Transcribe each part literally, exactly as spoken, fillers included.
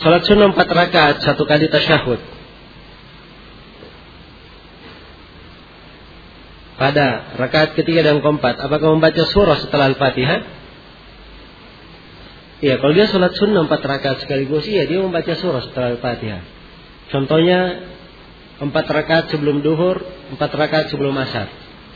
Salat sunnah empat rakaat, satu kali tasyahud. Pada rakaat ketiga dan keempat, apakah membaca surah setelah Al-Fatihah? Iya, kalau dia salat sunnah empat rakaat sekaligus, iya dia membaca surah setelah Al-Fatihah. Contohnya empat rakaat sebelum duhur, empat rakaat sebelum asar.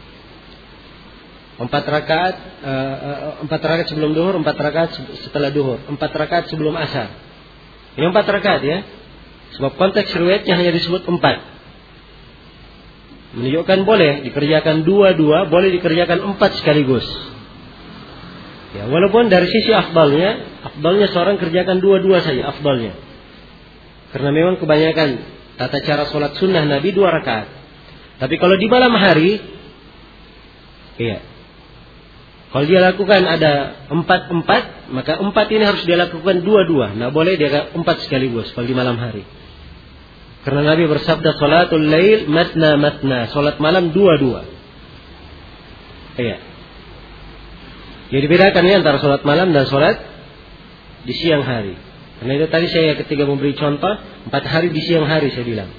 Empat rakaat, uh, uh, empat rakaat sebelum duhur, empat rakaat setelah duhur, empat rakaat sebelum asar. Ini empat rakaat ya. Sebab konteks riwayatnya hanya disebut empat. Menunjukkan boleh dikerjakan dua-dua, boleh dikerjakan empat sekaligus. Ya, walaupun dari sisi afdalnya, afdalnya seorang kerjakan dua-dua saja, afdalnya. Karena memang kebanyakan tata cara sholat sunnah Nabi dua rakaat. Tapi kalau di malam hari, iya, kalau dia lakukan ada empat-empat, maka empat ini harus dia lakukan dua-dua. Nah boleh dia empat sekaligus kalau di malam hari. Karena Nabi bersabda salatul lail matna matna, salat malam dua-dua. Iya. Jadi bedakan ya antara salat malam dan salat di siang hari. Karena itu tadi saya ketika memberi contoh empat hari di siang hari saya bilang.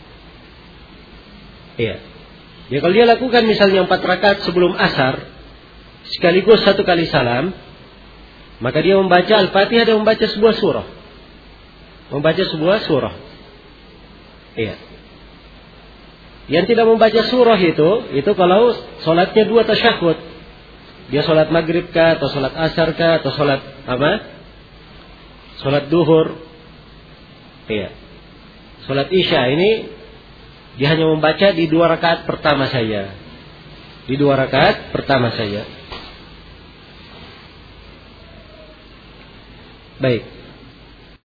Iya. Ya kalau dia lakukan misalnya empat rakaat sebelum asar sekaligus satu kali salam, maka dia membaca Al-Fatihah dan membaca sebuah surah. Membaca sebuah surah. Iya. Yang tidak membaca surah itu, itu kalau solatnya dua tasyahud. Dia solat maghrib kah, atau solat asar kah, atau solat apa? Solat duhur. Iya. Solat isya ini dia hanya membaca di dua rakaat pertama saja. Di dua rakaat pertama saja. Baik.